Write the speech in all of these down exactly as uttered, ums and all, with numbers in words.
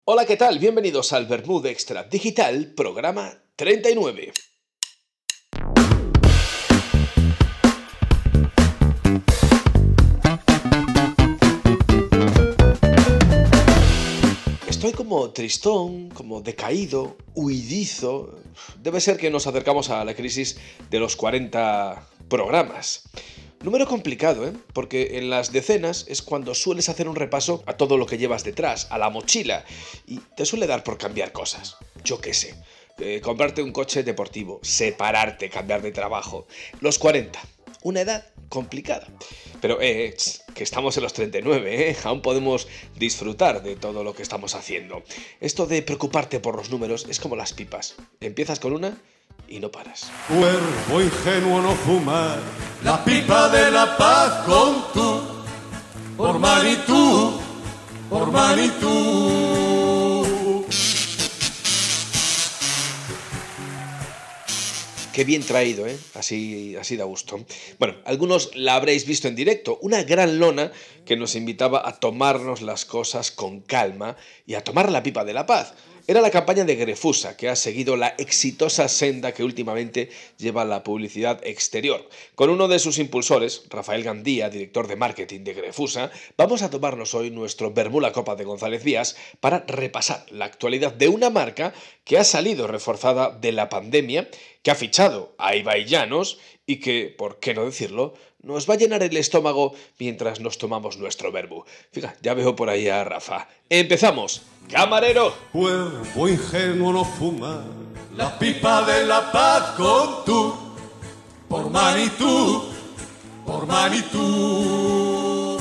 Hola, ¿qué tal? Bienvenidos al Vermut Extra Digital, programa treinta y nueve. Estoy como tristón, como decaído, huidizo. Debe ser que nos acercamos a la crisis de los cuarenta programas. Número complicado, ¿eh? Porque en las decenas es cuando sueles hacer un repaso a todo lo que llevas detrás, a la mochila, y te suele dar por cambiar cosas. Yo qué sé, eh, comprarte un coche deportivo, separarte, cambiar de trabajo. Los cuarenta, una edad complicada. Pero eh, que estamos en los treinta y nueve, ¿eh? Aún podemos disfrutar de todo lo que estamos haciendo. Esto de preocuparte por los números es como las pipas. Empiezas con una y no paras. Cuervo ingenuo no fumar la pipa de la paz con tú, por Manitú, por Manitú. Qué bien traído, ¿eh? Así, así da gusto. Bueno, algunos la habréis visto en directo, una gran lona que nos invitaba a tomarnos las cosas con calma y a tomar la pipa de la paz. Era la campaña de Grefusa, que ha seguido la exitosa senda que últimamente lleva la publicidad exterior. Con uno de sus impulsores, Rafael Gandía, director de marketing de Grefusa, vamos a tomarnos hoy nuestro Vermú la Copa de González Vías para repasar la actualidad de una marca que ha salido reforzada de la pandemia, que ha fichado a Ibai Llanos y que, por qué no decirlo, nos va a llenar el estómago mientras nos tomamos nuestro vermú. Fíjate, ya veo por ahí a Rafa. ¡Empezamos! ¡Camarero! Cuervo ingenuo no fumar la pipa de la paz con tú, por Manitú, por Manitú.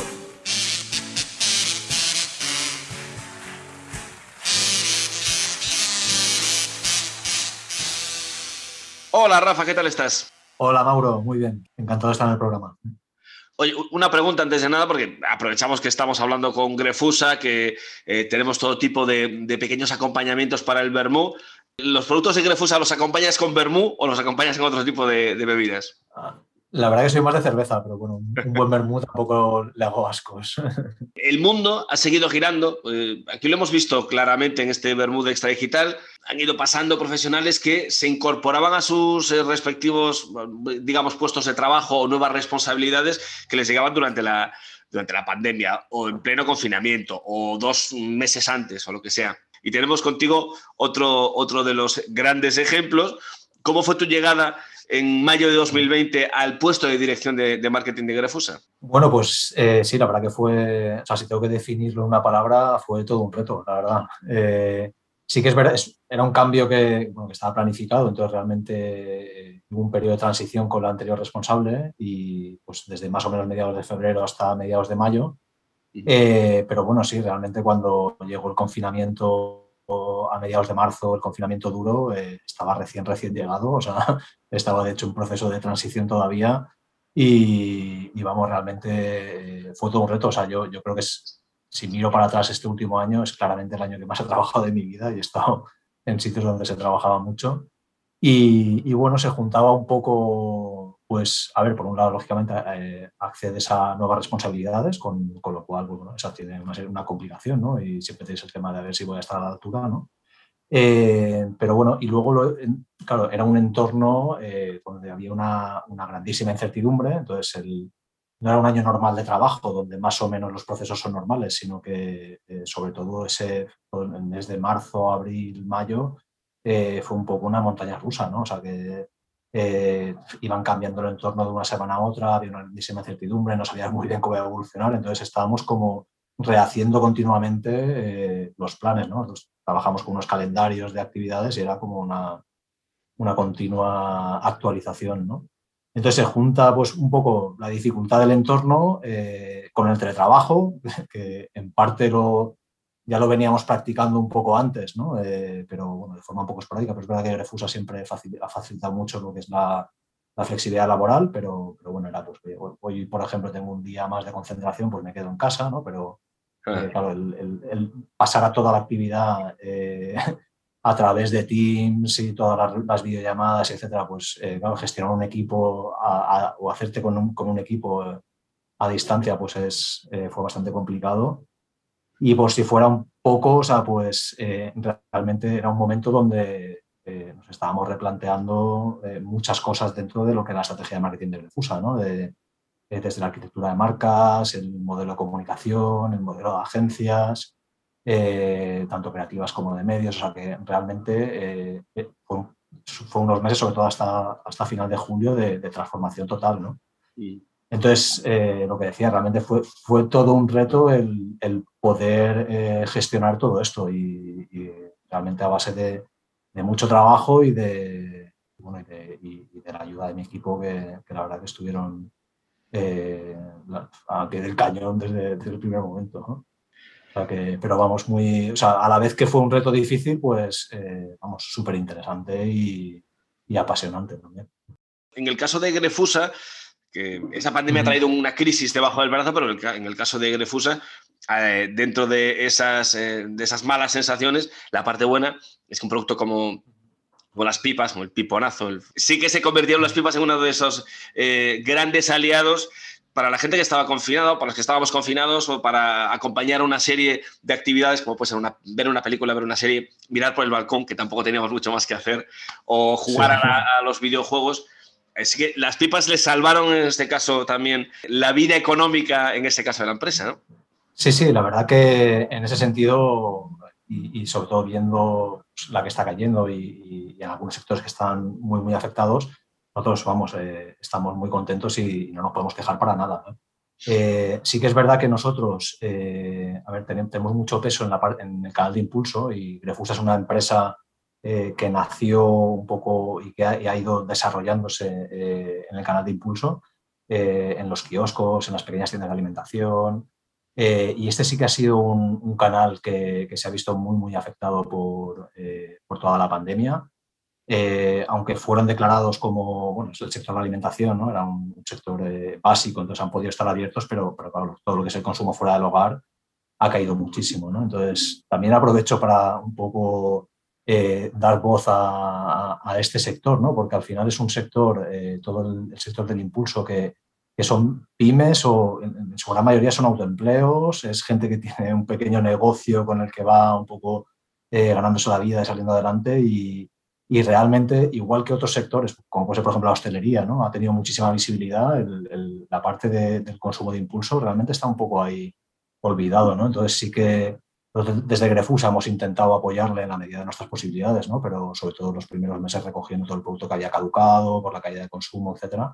Hola Rafa, ¿qué tal estás? Hola Mauro, muy bien, encantado de estar en el programa. Oye, una pregunta antes de nada, porque aprovechamos que estamos hablando con Grefusa, que eh, tenemos todo tipo de, de pequeños acompañamientos para el vermú. ¿Los productos de Grefusa los acompañas con vermú o los acompañas con otro tipo de, de bebidas? La verdad que soy más de cerveza, pero bueno, un buen vermú tampoco le hago ascos. El mundo ha seguido girando, eh, aquí lo hemos visto claramente en este Vermut Extra Digital, han ido pasando profesionales que se incorporaban a sus eh, respectivos, digamos, puestos de trabajo o nuevas responsabilidades que les llegaban durante la, durante la pandemia o en pleno confinamiento o dos meses antes o lo que sea. Y tenemos contigo otro, otro de los grandes ejemplos. ¿Cómo fue tu llegada en mayo de dos mil veinte al puesto de dirección de, de marketing de Grefusa? Bueno, pues eh, sí, la verdad que fue, o sea, si tengo que definirlo en una palabra, fue todo un reto, la verdad. Eh, sí que es verdad, es, era un cambio que, bueno, que estaba planificado, entonces realmente eh, hubo un periodo de transición con la anterior responsable y pues desde más o menos mediados de febrero hasta mediados de mayo. Eh, pero bueno, sí, realmente cuando llegó el confinamiento a mediados de marzo, el confinamiento duro, eh, estaba recién, recién llegado, o sea, estaba de hecho en proceso de transición todavía y, y vamos, realmente eh, fue todo un reto, o sea, yo, yo creo que es, si miro para atrás este último año, es claramente el año que más he trabajado de mi vida y he estado en sitios donde se trabajaba mucho. Y, y, bueno, se juntaba un poco, pues, a ver, por un lado, lógicamente, eh, accedes a nuevas responsabilidades, con, con lo cual, pues, bueno, esa tiene una, una complicación, ¿no? Y siempre tienes el tema de a ver si voy a estar a la altura, ¿no? Eh, pero bueno, y luego, lo, claro, era un entorno eh, donde había una, una grandísima incertidumbre, entonces el, no era un año normal de trabajo, donde más o menos los procesos son normales, sino que eh, sobre todo ese el mes de marzo, abril, mayo, eh, fue un poco una montaña rusa, ¿no? O sea que eh, iban cambiando el entorno de una semana a otra, había una grandísima incertidumbre, no sabías muy bien cómo iba a evolucionar, entonces estábamos como rehaciendo continuamente eh, los planes, ¿no? Entonces, trabajamos con unos calendarios de actividades y era como una, una continua actualización, ¿no? Entonces se junta pues un poco la dificultad del entorno eh, con el teletrabajo, que en parte lo, ya lo veníamos practicando un poco antes, ¿no? Eh, pero bueno, de forma un poco esporádica, pero es verdad que Grefusa siempre ha facilitado mucho lo que es la, la flexibilidad laboral, pero, pero bueno, era pues hoy, hoy, por ejemplo, tengo un día más de concentración, pues me quedo en casa, ¿no? Pero eh, claro, el, el, el pasar a toda la actividad eh, a través de Teams y todas las, las videollamadas, etcétera, pues eh, claro, gestionar un equipo a, a, o hacerte con un, con un equipo a distancia, pues es, eh, fue bastante complicado. Y por si fuera un poco, o sea, pues eh, realmente era un momento donde eh, nos estábamos replanteando eh, muchas cosas dentro de lo que era la estrategia de marketing de Grefusa, ¿no? De, de, desde la arquitectura de marcas, el modelo de comunicación, el modelo de agencias, eh, tanto creativas como de medios. O sea, que realmente eh, fue, fue unos meses, sobre todo hasta, hasta final de julio, de, de transformación total, ¿no? Mm. Entonces, eh, lo que decía, realmente fue, fue todo un reto el, el poder eh, gestionar todo esto y, y realmente a base de, de mucho trabajo y de, bueno, y, de, y de la ayuda de mi equipo que, que la verdad que estuvieron eh, a pie del cañón desde, desde el primer momento, ¿no? O sea que, pero vamos, muy, o sea, a la vez que fue un reto difícil, pues eh, vamos, súper interesante y, y apasionante también. En el caso de Grefusa, que esa pandemia ha Uh-huh. traído una crisis debajo del brazo, pero en el caso de Grefusa, eh, dentro de esas, eh, de esas malas sensaciones, la parte buena es que un producto como, como las pipas, como el piponazo, el, sí que se convirtieron las pipas en uno de esos eh, grandes aliados para la gente que estaba confinada, para los que estábamos confinados, o para acompañar una serie de actividades, como puede ser una, ver una película, ver una serie, mirar por el balcón, que tampoco teníamos mucho más que hacer, o Sí. jugar a, la, a los videojuegos. Es que las pipas les salvaron en este caso también la vida económica, en este caso de la empresa, ¿no? Sí, sí, la verdad que en ese sentido, y, y sobre todo viendo la que está cayendo y, y en algunos sectores que están muy, muy afectados, nosotros, vamos, eh, estamos muy contentos y no nos podemos quejar para nada, ¿no? Eh, sí que es verdad que nosotros, eh, a ver, tenemos, tenemos mucho peso en, la parte, en el canal de impulso y Grefusa es una empresa eh, que nació un poco y que ha, y ha ido desarrollándose eh, en el canal de impulso, eh, en los kioscos, en las pequeñas tiendas de alimentación. Eh, y este sí que ha sido un, un canal que, que, se ha visto muy, muy afectado por, eh, por toda la pandemia. Eh, aunque fueron declarados como, bueno, el sector de la alimentación, ¿no? Era un, un sector eh, básico, entonces han podido estar abiertos, pero, pero claro, todo lo que es el consumo fuera del hogar ha caído muchísimo, ¿no? Entonces, también aprovecho para un poco eh, dar voz a, a, a este sector, ¿no? Porque al final es un sector, eh, todo el, el sector del impulso que, que son pymes o en, en su gran mayoría son autoempleos, es gente que tiene un pequeño negocio con el que va un poco eh, ganándose la vida y saliendo adelante y, y realmente, igual que otros sectores, como puede ser, por ejemplo, la hostelería, ¿no? Ha tenido muchísima visibilidad, el, el, la parte de, del consumo de impulso realmente está un poco ahí olvidado, ¿no? Entonces sí que desde Grefusa hemos intentado apoyarle en la medida de nuestras posibilidades, ¿no? Pero sobre todo los primeros meses recogiendo todo el producto que había caducado por la caída de consumo, etcétera.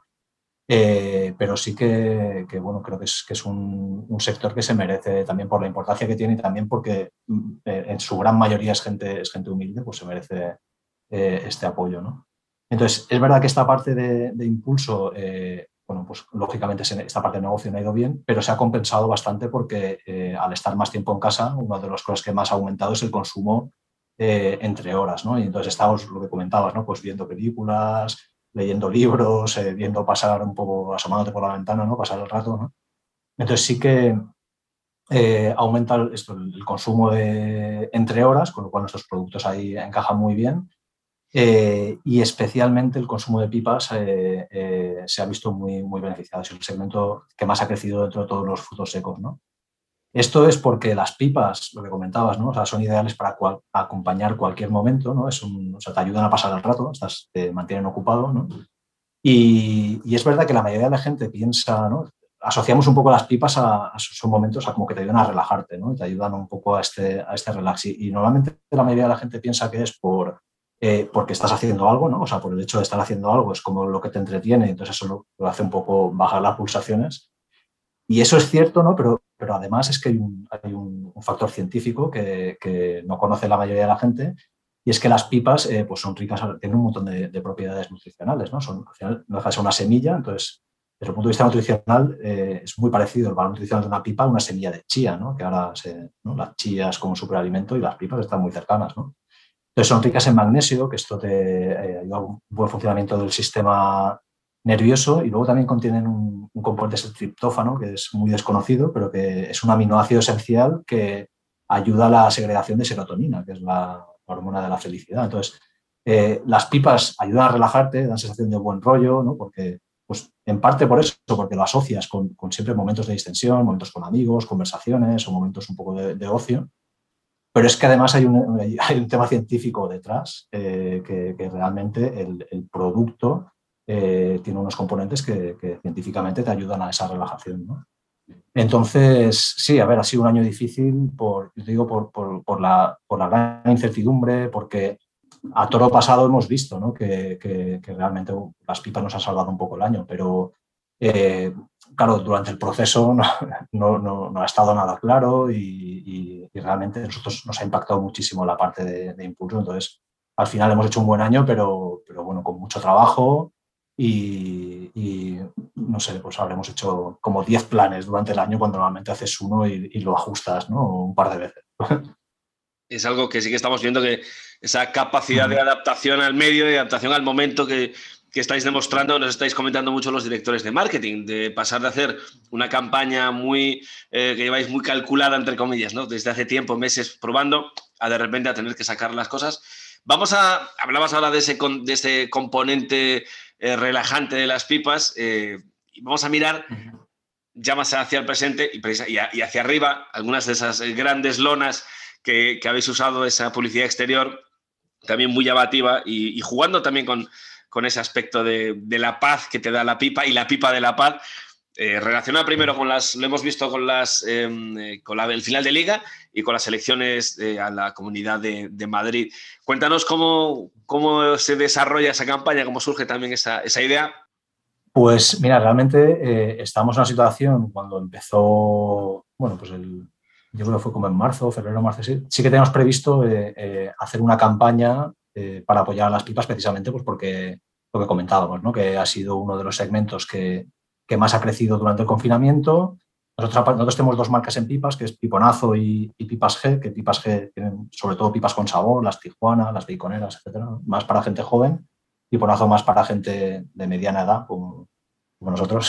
Eh, pero sí que, que, bueno, creo que es, que es un, un sector que se merece también por la importancia que tiene y también porque eh, en su gran mayoría es gente, es gente humilde, pues se merece eh, este apoyo, ¿no? Entonces, es verdad que esta parte de, de impulso, eh, bueno, pues lógicamente esta parte de negocio no ha ido bien, pero se ha compensado bastante porque eh, al estar más tiempo en casa, una de las cosas que más ha aumentado es el consumo eh, entre horas, ¿no? Y entonces estamos, lo que comentabas, ¿no? Pues viendo películas, leyendo libros, eh, viendo pasar un poco, asomándote por la ventana, ¿no? Pasar el rato, ¿no? Entonces sí que eh, aumenta el, esto, el consumo de, entre horas, con lo cual nuestros productos ahí encajan muy bien. Eh, y especialmente el consumo de pipas eh, eh, se ha visto muy, muy beneficiado. Es el segmento que más ha crecido dentro de todos los frutos secos, ¿no? Esto es porque las pipas, lo que comentabas, ¿no? O sea, son ideales para cual, acompañar cualquier momento, ¿no? Es un, o sea, te ayudan a pasar el rato, estás, te mantienen ocupado, ¿no? Y, y es verdad que la mayoría de la gente piensa, ¿no? Asociamos un poco las pipas a, a sus momentos a como que te ayudan a relajarte, ¿no? Te ayudan un poco a este, a este relax. Y, y normalmente la mayoría de la gente piensa que es por, eh, porque estás haciendo algo, ¿no? O sea, por el hecho de estar haciendo algo es como lo que te entretiene, entonces eso lo, lo hace un poco bajar las pulsaciones. Y eso es cierto, ¿no? Pero, pero además es que hay un, hay un, un factor científico que, que no conoce la mayoría de la gente, y es que las pipas eh, pues son ricas, tienen un montón de, de propiedades nutricionales, ¿no? Son, al final no deja de ser una semilla, entonces desde el punto de vista nutricional eh, es muy parecido el valor nutricional de una pipa a una semilla de chía, ¿no? Que ahora se, ¿no? Las chías como superalimento y las pipas están muy cercanas, ¿no? Entonces son ricas en magnesio, que esto te eh, ayuda a un buen funcionamiento del sistema nervioso, y luego también contienen un, un componente, es el triptófano, que es muy desconocido, pero que es un aminoácido esencial que ayuda a la segregación de serotonina, que es la hormona de la felicidad. Entonces, eh, las pipas ayudan a relajarte, dan sensación de buen rollo, ¿no? Porque pues en parte por eso, porque lo asocias con, con siempre momentos de distensión, momentos con amigos, conversaciones o momentos un poco de, de ocio. Pero es que además hay un, hay un tema científico detrás, eh, que, que realmente el, el producto eh, tiene unos componentes que, que científicamente te ayudan a esa relajación, ¿no? Entonces, sí, a ver, ha sido un año difícil por, yo te digo, por, por, por, la, por la gran incertidumbre, porque a toro pasado hemos visto, ¿no?, que, que, que realmente las pipas nos han salvado un poco el año, pero eh, claro, durante el proceso no, no, no, no ha estado nada claro y, y, y realmente a nosotros nos ha impactado muchísimo la parte de, de impulso. Entonces, al final hemos hecho un buen año, pero, pero bueno, con mucho trabajo y, y no sé, pues habremos hecho como diez planes durante el año cuando normalmente haces uno y, y lo ajustas, ¿no?, un par de veces. Es algo que sí que estamos viendo, que esa capacidad de adaptación al medio, de adaptación al momento que, que estáis demostrando, nos estáis comentando mucho los directores de marketing, de pasar de hacer una campaña muy eh, que lleváis muy calculada, entre comillas, ¿no?, desde hace tiempo, meses probando, a de repente a tener que sacar las cosas. Vamos a, hablabas ahora de ese, de ese componente eh, relajante de las pipas, eh, y vamos a mirar ya más hacia el presente y, y hacia arriba, algunas de esas grandes lonas que, que habéis usado, esa publicidad exterior también muy llamativa y, y jugando también con, con ese aspecto de, de la paz que te da la pipa y la pipa de la paz, eh, relacionada primero con las, lo hemos visto con, las, eh, con la, el final de Liga y con las elecciones eh, a la Comunidad de, de Madrid. Cuéntanos cómo, cómo se desarrolla esa campaña, cómo surge también esa, esa idea. Pues mira, realmente eh, estamos en una situación cuando empezó, bueno, pues el, yo creo que fue como en marzo, febrero, marzo, sí, sí que teníamos previsto eh, eh, hacer una campaña eh, para apoyar a las pipas precisamente pues porque lo que comentábamos, ¿no?, que ha sido uno de los segmentos que, que más ha crecido durante el confinamiento. Nosotros, nosotros tenemos dos marcas en pipas, que es Piponazo y, y Pipas G, que Pipas G tienen sobre todo pipas con sabor, las Tijuana, las Baconeras, etcétera, ¿no?, más para gente joven. Piponazo más para gente de mediana edad, como, como nosotros.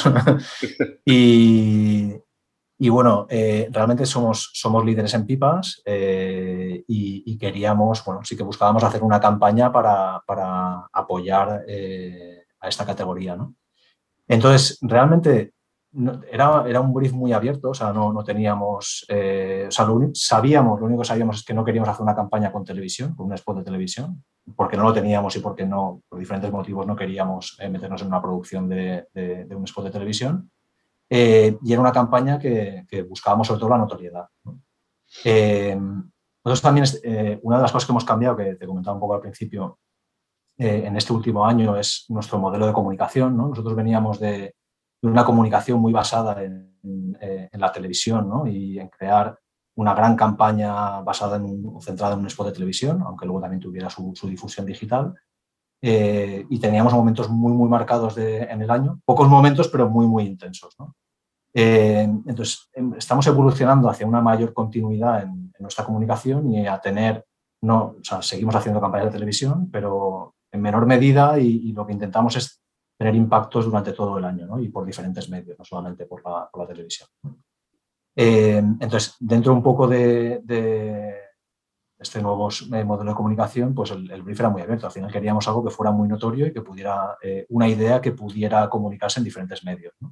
y, y bueno, eh, realmente somos, somos líderes en pipas eh, y, y queríamos, bueno, sí que buscábamos hacer una campaña para, para apoyar eh, a esta categoría, ¿no? Entonces, realmente no, era, era un brief muy abierto, o sea, no, no teníamos, eh, o sea, lo único, sabíamos, lo único que sabíamos es que no queríamos hacer una campaña con televisión, con un spot de televisión, porque no lo teníamos y porque no, por diferentes motivos no queríamos eh, meternos en una producción de, de, de un spot de televisión. Eh, y era una campaña que, que buscábamos sobre todo la notoriedad, ¿no? Eh, nosotros también, eh, una de las cosas que hemos cambiado, que te comentaba un poco al principio, eh, en este último año es nuestro modelo de comunicación, ¿no? Nosotros veníamos de, de una comunicación muy basada en, en, en la televisión, ¿no?, y en crear una gran campaña basada en un, centrada en un spot de televisión, aunque luego también tuviera su, su difusión digital. Eh, y teníamos momentos muy, muy marcados de, en el año, pocos momentos, pero muy, muy intensos, ¿no? Eh, entonces, estamos evolucionando hacia una mayor continuidad en, en nuestra comunicación y a tener, no, o sea, seguimos haciendo campañas de televisión, pero en menor medida y, y lo que intentamos es tener impactos durante todo el año, ¿no?, y por diferentes medios, no solamente por la, por la televisión. Eh, entonces, dentro un poco de, de este nuevo modelo de comunicación, pues el, el brief era muy abierto. Al final queríamos algo que fuera muy notorio y que pudiera, eh, una idea que pudiera comunicarse en diferentes medios, ¿no?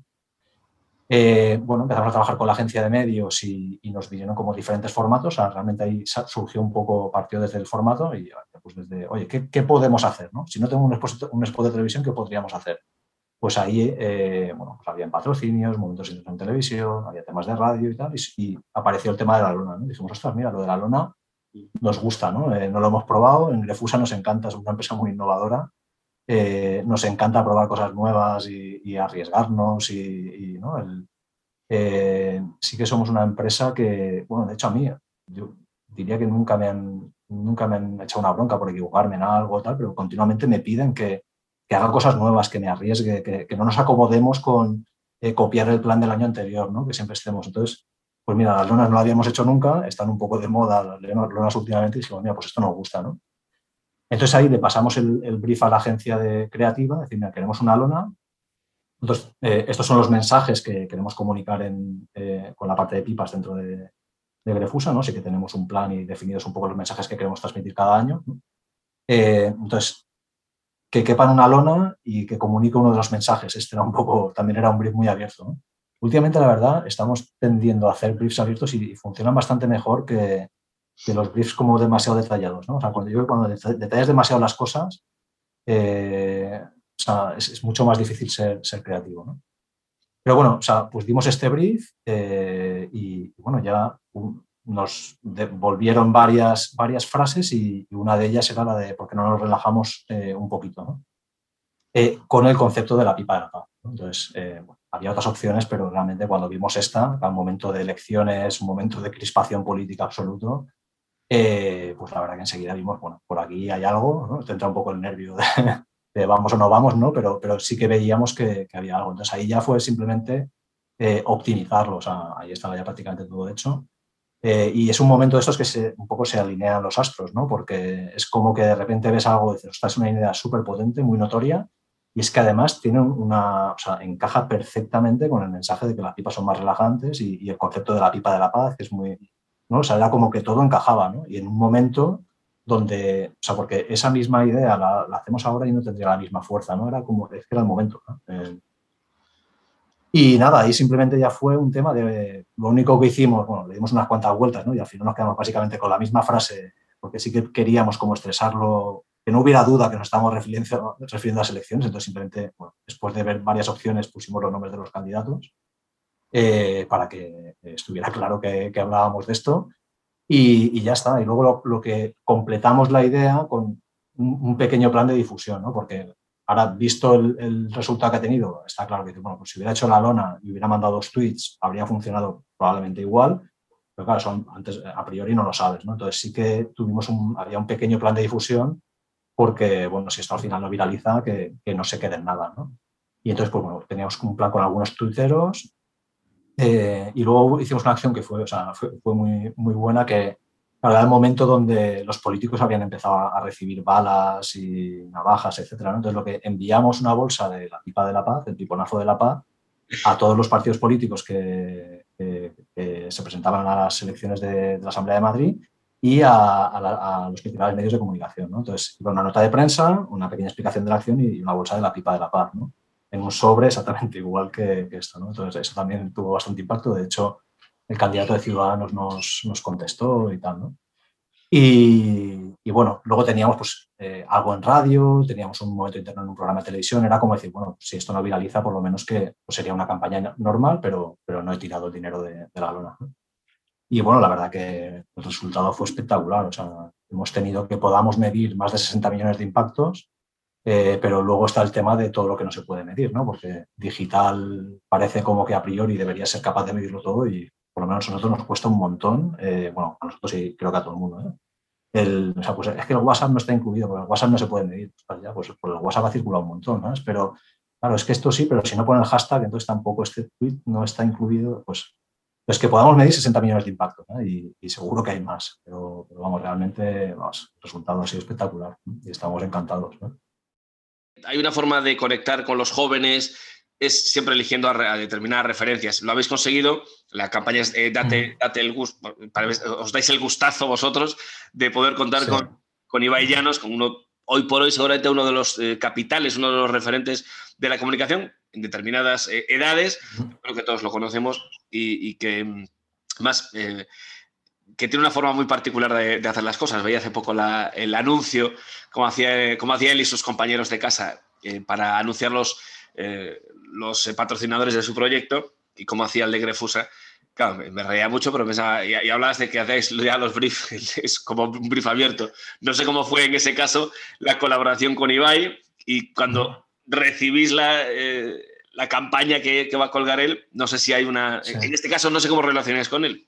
Eh, bueno, empezamos a trabajar con la agencia de medios y, y nos vinieron como diferentes formatos. O sea, realmente ahí surgió un poco, partió desde el formato y pues desde, oye, ¿qué, qué podemos hacer, ¿no? Si no tengo un spot, un spot de televisión, ¿qué podríamos hacer? Pues ahí, eh, bueno, pues había patrocinios, momentos en televisión, había temas de radio y tal, y, y apareció el tema de la lona, ¿no? Y dijimos, ostras, mira, lo de la lona nos gusta, ¿no? Eh, no lo hemos probado, en Grefusa nos encanta, es una empresa muy innovadora. Eh, nos encanta probar cosas nuevas y, y arriesgarnos y, y ¿no? El, eh, sí que somos una empresa que, bueno, de hecho a mí, yo diría que nunca me han, nunca me han echado una bronca por equivocarme en algo tal, pero continuamente me piden que, que haga cosas nuevas, que me arriesgue, que, que no nos acomodemos con eh, copiar el plan del año anterior, ¿no?, que siempre estemos. Entonces, pues mira, las lonas no las habíamos hecho nunca, están un poco de moda las lonas últimamente y dijimos, mira, pues esto nos gusta, ¿no? Entonces ahí le pasamos el, el brief a la agencia de creativa, decir, mira, queremos una lona. Entonces, eh, estos son los mensajes que queremos comunicar en, eh, con la parte de pipas dentro de, de Grefusa, ¿no? Sí que tenemos un plan y definidos un poco los mensajes que queremos transmitir cada año, ¿no? Eh, entonces, que quepa en una lona y que comunique uno de los mensajes. Este era un poco, también era un brief muy abierto, ¿no? Últimamente, la verdad, estamos tendiendo a hacer briefs abiertos y, y funcionan bastante mejor que, que los briefs como demasiado detallados, ¿no? O sea, cuando yo cuando detallas demasiado las cosas, eh, o sea, es, es mucho más difícil ser, ser creativo, ¿no? Pero bueno, o sea, pues dimos este brief eh, y bueno, ya un, nos devolvieron varias, varias frases y, y una de ellas era la de por qué no nos relajamos eh, un poquito, ¿no? Eh, con el concepto de la pipa de la paz, ¿no? Entonces, eh, bueno, había otras opciones, pero realmente cuando vimos esta, a un momento de elecciones, un momento de crispación política absoluto, eh, pues la verdad que enseguida vimos, bueno, por aquí hay algo, ¿no? Te entra un poco el nervio de, de vamos o no vamos, ¿no? Pero, pero sí que veíamos que, que había algo. Entonces ahí ya fue simplemente eh, optimizarlo, o sea, ahí estaba ya prácticamente todo hecho. Eh, y es un momento de estos que se, un poco se alinean los astros, ¿no? Porque es como que de repente ves algo y dices, ostras, es una idea súper potente, muy notoria, y es que además tiene una, o sea, encaja perfectamente con el mensaje de que las pipas son más relajantes y, y el concepto de la pipa de la paz, que es muy, ¿no? O sea, era como que todo encajaba, ¿no? Y en un momento donde, o sea, porque esa misma idea la, la hacemos ahora y no tendría la misma fuerza, ¿no? Era como, es que era el momento, ¿no? Eh, y nada, ahí simplemente ya fue un tema de, lo único que hicimos, bueno, le dimos unas cuantas vueltas, ¿no? Y al final nos quedamos básicamente con la misma frase, porque sí que queríamos como estresarlo, que no hubiera duda que nos estábamos refiriendo, refiriendo a las elecciones, entonces simplemente, bueno, después de ver varias opciones pusimos los nombres de los candidatos eh, para que estuviera claro que, que hablábamos de esto y, y ya está. Y luego lo, lo, que completamos la idea con un, un pequeño plan de difusión, ¿no? Porque ahora, visto el, el, resultado que ha tenido, está claro que bueno, pues si hubiera hecho la lona y hubiera mandado dos tweets, habría funcionado probablemente igual, pero claro, son, antes a priori no lo sabes, ¿no? Entonces sí que tuvimos un, había un pequeño plan de difusión porque, bueno, si esto al final no viraliza, que, que no se quede en nada, ¿no? Y entonces, pues bueno, teníamos un plan con algunos tuiteros eh, y luego hicimos una acción que fue, o sea, fue, fue muy, muy buena, que era el momento donde los políticos habían empezado a recibir balas y navajas, etcétera, ¿no? Entonces, lo que enviamos una bolsa de la pipa de la paz, el piponazo de la paz, a todos los partidos políticos que, que, que se presentaban a las elecciones de, de la Asamblea de Madrid y a, a, la, a los principales medios de comunicación, ¿no? Entonces, iba una nota de prensa, una pequeña explicación de la acción y una bolsa de la pipa de la paz, ¿no? En un sobre exactamente igual que, que esto, ¿no? Entonces, eso también tuvo bastante impacto. De hecho, el candidato de Ciudadanos nos, nos contestó y tal, ¿no? Y, y bueno, luego teníamos pues, eh, algo en radio, teníamos un momento interno en un programa de televisión, era como decir, bueno, si esto no viraliza, por lo menos que pues, sería una campaña normal, pero, pero no he tirado el dinero de, de la lona, ¿no? Y bueno, la verdad que el resultado fue espectacular, o sea, hemos tenido que podamos medir más de sesenta millones de impactos, eh, pero luego está el tema de todo lo que no se puede medir, ¿no? Porque digital parece como que a priori debería ser capaz de medirlo todo y por lo menos a nosotros nos cuesta un montón, eh, bueno, a nosotros y creo que a todo el mundo, ¿eh? El, o sea, pues es que el WhatsApp no está incluido, porque el WhatsApp no se puede medir. Pues ya, pues, pues el WhatsApp ha circulado un montón, ¿sabes? Pero claro, es que esto sí, pero si no ponen el hashtag, entonces tampoco este tweet no está incluido. Pues es que podamos medir sesenta millones de impactos, ¿no? y, y seguro que hay más, pero, pero vamos, realmente vamos, el resultado ha sido espectacular, ¿no? Y estamos encantados, ¿no? Hay una forma de conectar con los jóvenes, es siempre eligiendo a, a determinadas referencias. Lo habéis conseguido, la campaña es eh, date, date el gusto, os dais el gustazo vosotros de poder contar sí. con, con Ibai Llanos, con uno, hoy por hoy seguramente uno de los eh, capitales, uno de los referentes de la comunicación en determinadas eh, edades, uh-huh. Creo que todos lo conocemos y, y que más... Eh, que tiene una forma muy particular de, de hacer las cosas. Veía hace poco la, el anuncio, como hacía, como hacía él y sus compañeros de casa eh, para anunciar los, eh, los patrocinadores de su proyecto y cómo hacía el de Grefusa. Claro, me, me reía mucho, pero pensaba, y, y hablabas de que hacéis ya los briefs, es como un brief abierto. No sé cómo fue en ese caso la colaboración con Ibai y cuando recibís la... Eh, la campaña que, que va a colgar él, no sé si hay una... Sí. En este caso no sé cómo relacionáis con él.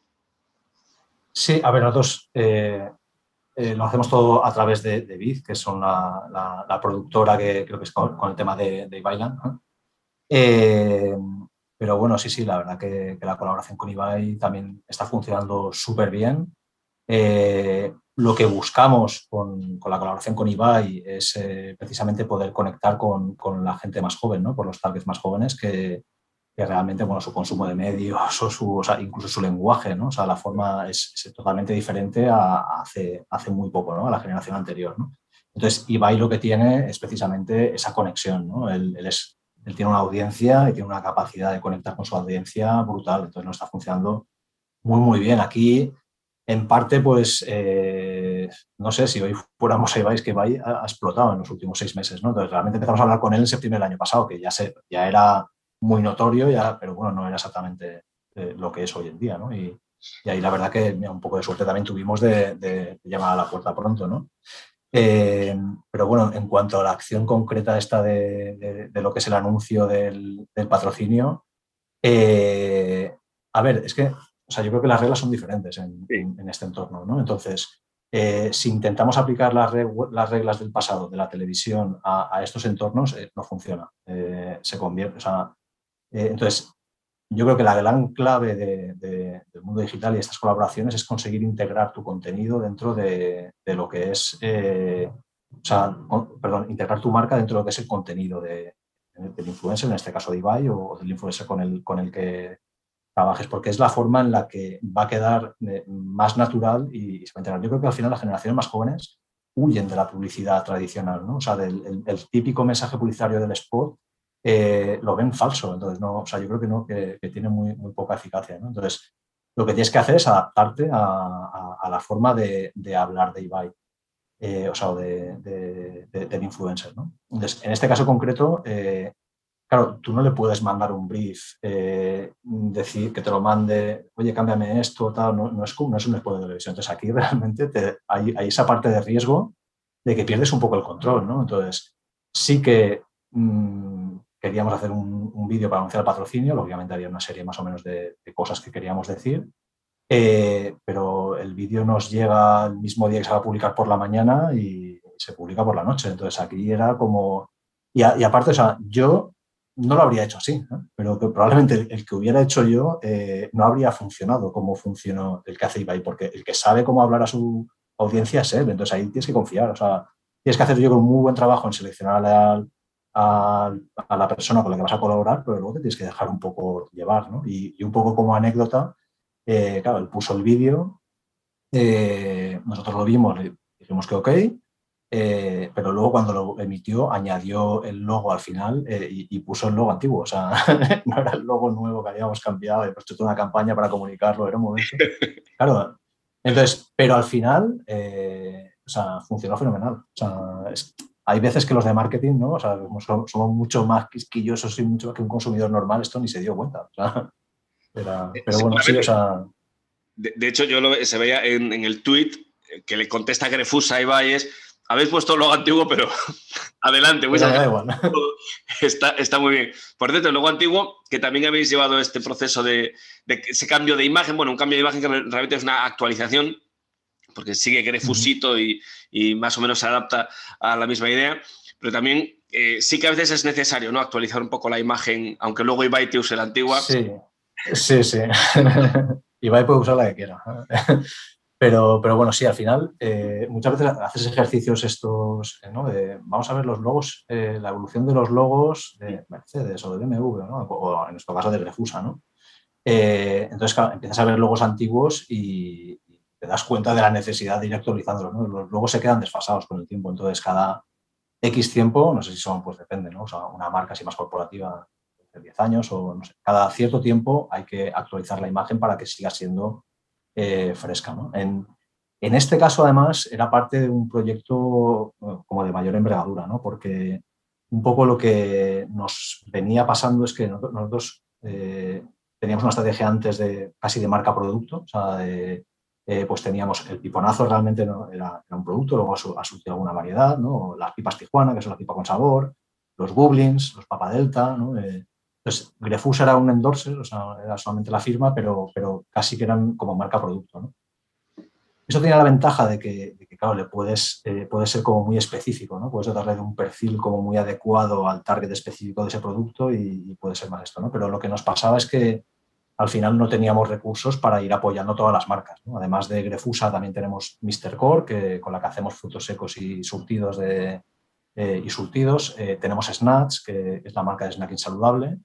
Sí, a ver, nosotros eh, eh, lo hacemos todo a través de, de Biz, que son la, la, la productora que creo que es con, con el tema de, de Ibai, ¿no? Eh, pero bueno, sí, sí, la verdad que, que la colaboración con Ibai también está funcionando súper bien. Eh, lo que buscamos con, con la colaboración con Ibai es eh, precisamente poder conectar con, con la gente más joven, ¿no? Por los targets más jóvenes que que realmente, bueno, su consumo de medios o, su, o sea, incluso su lenguaje, ¿no? O sea, la forma es, es totalmente diferente a, a hace, hace muy poco, ¿no? A la generación anterior, ¿no? Entonces, Ibai lo que tiene es precisamente esa conexión, ¿no? Él, él, es, él tiene una audiencia y tiene una capacidad de conectar con su audiencia brutal, entonces no está funcionando muy, muy bien. Aquí, en parte, pues, eh, no sé, si hoy fuéramos a Ibai, es que Ibai ha, ha explotado en los últimos seis meses, ¿no? Entonces, realmente empezamos a hablar con él en septiembre del año pasado, que ya, se, ya era muy notorio, ya, pero bueno, no era exactamente eh, lo que es hoy en día, ¿no? Y, y ahí la verdad que mira, un poco de suerte también tuvimos de, de, de llamar a la puerta pronto, ¿no? Eh, pero bueno, en cuanto a la acción concreta esta de, de, de lo que es el anuncio del, del patrocinio, eh, a ver, es que, o sea, yo creo que las reglas son diferentes en, Sí. en, en este entorno, ¿no? Entonces, eh, si intentamos aplicar las, reg las, reglas del pasado de la televisión a, a estos entornos, eh, no funciona. Eh, se convierte, o sea, eh, entonces, yo creo que la gran clave de, de, del mundo digital y estas colaboraciones es conseguir integrar tu contenido dentro de, de lo que es, eh, o sea, con, perdón, integrar tu marca dentro de lo que es el contenido de, del influencer, en este caso de Ibai, o, o del influencer con el, con el que trabajes, porque es la forma en la que va a quedar eh, más natural y, y se va a integrar. Yo creo que al final las generaciones más jóvenes huyen de la publicidad tradicional, ¿no? O sea, del el, el típico mensaje publicitario del spot. Eh, lo ven falso, entonces no, o sea, yo creo que no, que, que tiene muy, muy poca eficacia, ¿no? Entonces, lo que tienes que hacer es adaptarte a, a, a la forma de, de hablar de Ibai, eh, o sea, de, de, de, del influencer, ¿no? Entonces, en este caso concreto, eh, claro, tú no le puedes mandar un brief, eh, decir que te lo mande, oye, cámbiame esto, tal, no, no, es, no es un spot de televisión. Entonces, aquí realmente te, hay, hay esa parte de riesgo de que pierdes un poco el control, ¿no? Entonces, sí que mmm, queríamos hacer un, un vídeo para anunciar el patrocinio, lógicamente había una serie más o menos de, de cosas que queríamos decir, eh, pero el vídeo nos llega el mismo día que se va a publicar por la mañana y se publica por la noche. Entonces aquí era como... Y, a, y aparte, o sea, yo no lo habría hecho así, ¿no? Pero que probablemente el, el que hubiera hecho yo eh, no habría funcionado como funcionó el que hace Ibai, porque el que sabe cómo hablar a su audiencia es él. Entonces ahí tienes que confiar, o sea, tienes que hacer yo creo un muy buen trabajo en seleccionar al, a, a la persona con la que vas a colaborar, pero luego te tienes que dejar un poco llevar, ¿no? Y, y un poco como anécdota, eh, claro, él puso el vídeo, eh, nosotros lo vimos, le dijimos que ok, eh, pero luego cuando lo emitió añadió el logo al final eh, y, y puso el logo antiguo, o sea, no era el logo nuevo que habíamos cambiado, hemos hecho toda una campaña para comunicarlo, era un momento. Claro, entonces, pero al final, eh, o sea, funcionó fenomenal. O sea, es, hay veces que los de marketing, ¿no? O sea, somos, somos mucho más quisquillosos y mucho más que un consumidor normal, esto ni se dio cuenta. O sea, era, pero bueno, sí, o sea... De, de hecho, yo lo, se veía en, en el tweet que le contesta Grefusa a Ibai es, habéis puesto el logo antiguo, pero adelante. Pero da igual. Está, está muy bien. Por cierto, el logo antiguo, que también habéis llevado este proceso de, de ese cambio de imagen, bueno, un cambio de imagen que realmente es una actualización, porque sigue Grefusito uh-huh. y, y más o menos se adapta a la misma idea, pero también eh, sí que a veces es necesario, ¿no?, actualizar un poco la imagen, aunque luego Ibai te use la antigua. Sí, sí, sí. Ibai puede usar la que quiera. Pero, pero bueno, sí, al final eh, muchas veces haces ejercicios estos, ¿no? De, vamos a ver los logos, eh, la evolución de los logos de Mercedes o de B M W, ¿no? O en nuestro caso de Grefusa, ¿no? Eh, entonces, claro, empiezas a ver logos antiguos y, y te das cuenta de la necesidad de ir actualizándolos, ¿no? Los logos se quedan desfasados con el tiempo, entonces cada X tiempo, no sé si son, pues depende, ¿no? O sea, una marca así más corporativa de diez años o no sé, cada cierto tiempo hay que actualizar la imagen para que siga siendo eh, fresca, ¿no? En, en este caso, además, era parte de un proyecto bueno, como de mayor envergadura, ¿no? Porque un poco lo que nos venía pasando es que nosotros, nosotros eh, teníamos una estrategia antes de casi de marca-producto, o sea, de, eh, pues teníamos el piponazo, realmente no, era, era un producto, luego ha surgido alguna variedad, ¿no? Las pipas Tijuana, que son la pipa con sabor, los Bublins, los Papa Delta, ¿no? Eh, entonces, Grefusa era un endorser, o sea, era solamente la firma, pero, pero casi que eran como marca-producto, ¿no? Eso tiene la ventaja de que, de que claro, le puedes, eh, puedes ser como muy específico, ¿no? Puedes darle de un perfil como muy adecuado al target específico de ese producto y, y puede ser más esto, ¿no? Pero lo que nos pasaba es que al final no teníamos recursos para ir apoyando todas las marcas, ¿no? Además de Grefusa también tenemos míster Core, que, con la que hacemos frutos secos y surtidos, de, eh, y surtidos. Eh, tenemos Snacks, que es la marca de snacking saludable.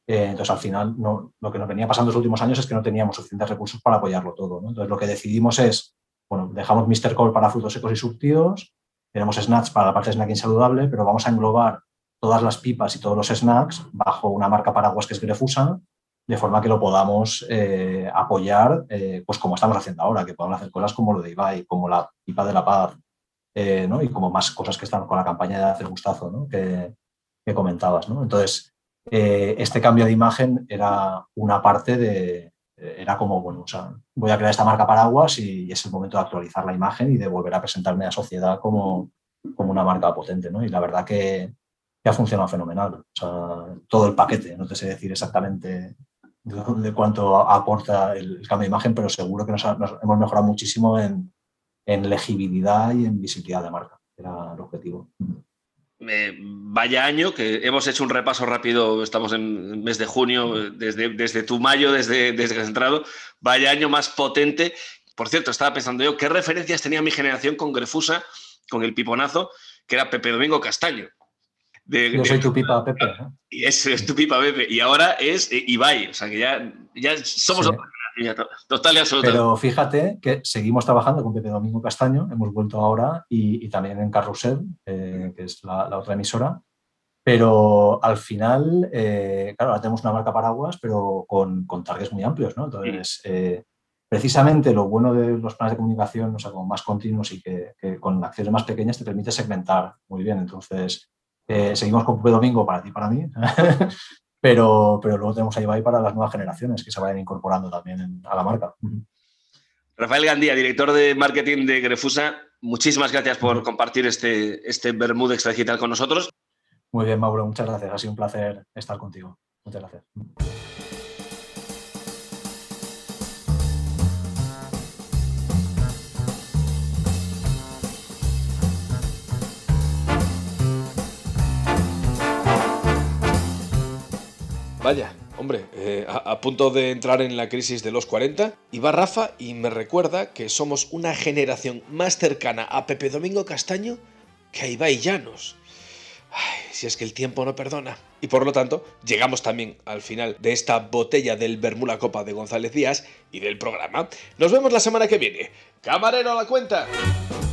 Eh, entonces, al final, no, lo que nos venía pasando los últimos años es que no teníamos suficientes recursos para apoyarlo todo, ¿no? Entonces, lo que decidimos es, bueno, dejamos míster Cole para frutos secos y surtidos, tenemos snacks para la parte de snacking saludable, pero vamos a englobar todas las pipas y todos los snacks bajo una marca paraguas que es Grefusa, de forma que lo podamos eh, apoyar, eh, pues como estamos haciendo ahora, que podamos hacer cosas como lo de Ibai, como la pipa de la paz, eh, ¿no? Y como más cosas que están con la campaña de Hacer Gustazo, ¿no? que, que comentabas, ¿no? Entonces, eh, este cambio de imagen era una parte de, era como, bueno, o sea, voy a crear esta marca paraguas y es el momento de actualizar la imagen y de volver a presentarme a la sociedad como, como una marca potente, ¿no? Y la verdad que, que ha funcionado fenomenal. O sea, todo el paquete, no te sé decir exactamente de, de cuánto aporta el, el cambio de imagen, pero seguro que nos, ha, nos hemos mejorado muchísimo en, en legibilidad y en visibilidad de marca. Era el objetivo. Eh, vaya año, que hemos hecho un repaso rápido, estamos en el mes de junio, desde, desde tu mayo, desde, desde que has entrado, vaya año más potente. Por cierto, estaba pensando yo, ¿qué referencias tenía mi generación con Grefusa, con el piponazo, que era Pepe Domingo Castaño? De, yo soy de, tu pipa, Pepe. ¿no? Y es, es tu pipa, Pepe. Y ahora es eh, Ibai, o sea que ya, ya somos sí. otra generación, total y absolutamente. Pero fíjate que seguimos trabajando con Pepe Domingo Castaño, hemos vuelto ahora, y, y también en Carrusel, eh, que es la, la otra emisora. Pero al final, eh, claro, ahora tenemos una marca paraguas, pero con, con targets muy amplios, ¿no? Entonces, eh, precisamente lo bueno de los planes de comunicación, o sea, como más continuos y que, que con acciones más pequeñas te permite segmentar muy bien. Entonces, eh, seguimos con Pepe Domingo para ti y para mí, pero, pero luego tenemos a Ibai para las nuevas generaciones que se vayan incorporando también en, a la marca. Rafael Gandía, director de marketing de Grefusa, muchísimas gracias por uh-huh. compartir este, este Bermud Extra Digital con nosotros. Muy bien, Mauro, muchas gracias. Ha sido un placer estar contigo. Muchas gracias. Vaya, hombre, eh, a, a punto de entrar en la crisis de los cuarenta, y va Rafa y me recuerda que somos una generación más cercana a Pepe Domingo Castaño que a Ibai Llanos. Ay, si es que el tiempo no perdona. Y por lo tanto, llegamos también al final de esta botella del Vermú la Copa de González Díaz y del programa. Nos vemos la semana que viene. ¡Camarero a la cuenta!